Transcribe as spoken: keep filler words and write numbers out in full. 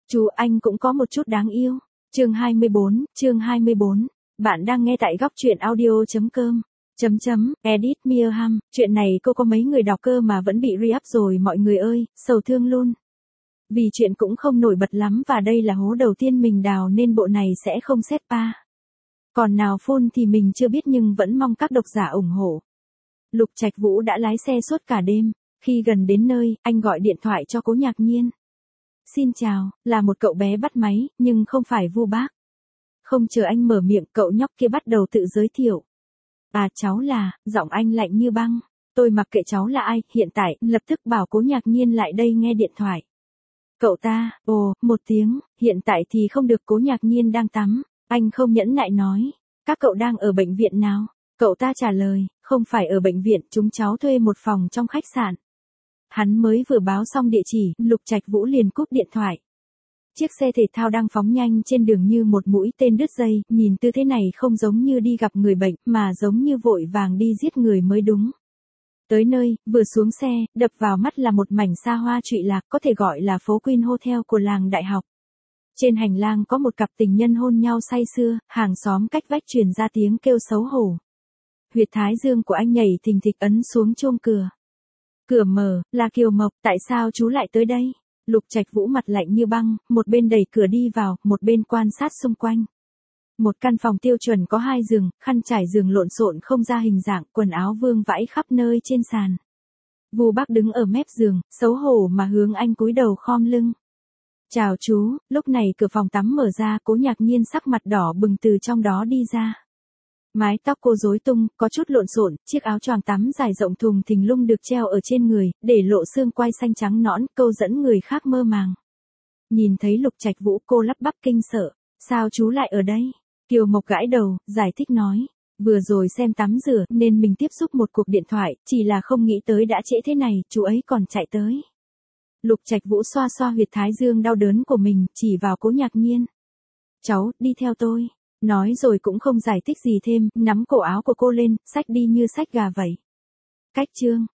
Chú anh cũng có một chút đáng yêu. Chương hai mươi bốn, chương hai mươi bốn. Bạn đang nghe tại góc truyện audio.com. Chấm chấm, Edith Mearham, chuyện này cô có mấy người đọc cơ mà vẫn bị re-up rồi mọi người ơi, sầu thương luôn. Vì chuyện cũng không nổi bật lắm và đây là hố đầu tiên mình đào nên bộ này sẽ không xét pa. Còn nào full thì mình chưa biết nhưng vẫn mong các độc giả ủng hộ. Lục Trạch Vũ đã lái xe suốt cả đêm. Khi gần đến nơi, anh gọi điện thoại cho Cố Nhạc Nhiên. Xin chào, là một cậu bé bắt máy, nhưng không phải Vu Bác. Không chờ anh mở miệng, cậu nhóc kia bắt đầu tự giới thiệu. À cháu là, giọng anh lạnh như băng. Tôi mặc kệ cháu là ai, hiện tại, lập tức bảo Cố Nhạc Nhiên lại đây nghe điện thoại. Cậu ta, ồ, một tiếng, hiện tại thì không được. Cố Nhạc Nhiên đang tắm. Anh không nhẫn nại nói. Các cậu đang ở bệnh viện nào? Cậu ta trả lời, không phải ở bệnh viện, chúng cháu thuê một phòng trong khách sạn. Hắn mới vừa báo xong địa chỉ, Lục Trạch Vũ liền cúp điện thoại. Chiếc xe thể thao đang phóng nhanh trên đường như một mũi tên đứt dây, nhìn tư thế này không giống như đi gặp người bệnh, mà giống như vội vàng đi giết người mới đúng. Tới nơi, vừa xuống xe, đập vào mắt là một mảnh xa hoa trụy lạc, có thể gọi là phố Queen Hotel của làng đại học. Trên hành lang có một cặp tình nhân hôn nhau say sưa, hàng xóm cách vách truyền ra tiếng kêu xấu hổ. Huyệt thái dương của anh nhảy thình thịch ấn xuống chuông cửa. Cửa mở, là Kiều Mộc, tại sao chú lại tới đây? Lục Trạch Vũ mặt lạnh như băng, một bên đẩy cửa đi vào, một bên quan sát xung quanh. Một căn phòng tiêu chuẩn có hai giường, khăn trải giường lộn xộn không ra hình dạng, quần áo vương vãi khắp nơi trên sàn. Vu Bác đứng ở mép giường, xấu hổ mà hướng anh cúi đầu khom lưng. Chào chú, lúc này cửa phòng tắm mở ra, Cố Nhạc Nhiên sắc mặt đỏ bừng từ trong đó đi ra. Mái tóc cô rối tung, có chút lộn xộn, chiếc áo choàng tắm dài rộng thùng thình lung được treo ở trên người, để lộ xương quai xanh trắng nõn, câu dẫn người khác mơ màng. Nhìn thấy Lục Trạch Vũ cô lắp bắp kinh sợ, sao chú lại ở đây? Kiều Mộc gãi đầu, giải thích nói, vừa rồi xem tắm rửa nên mình tiếp xúc một cuộc điện thoại, chỉ là không nghĩ tới đã trễ thế này, chú ấy còn chạy tới. Lục Trạch Vũ xoa xoa huyệt thái dương đau đớn của mình, chỉ vào Cố Nhạc Nhiên. Cháu, đi theo tôi. Nói rồi cũng không giải thích gì thêm, nắm cổ áo của cô lên, xách đi như xách gà vậy. Cách chương,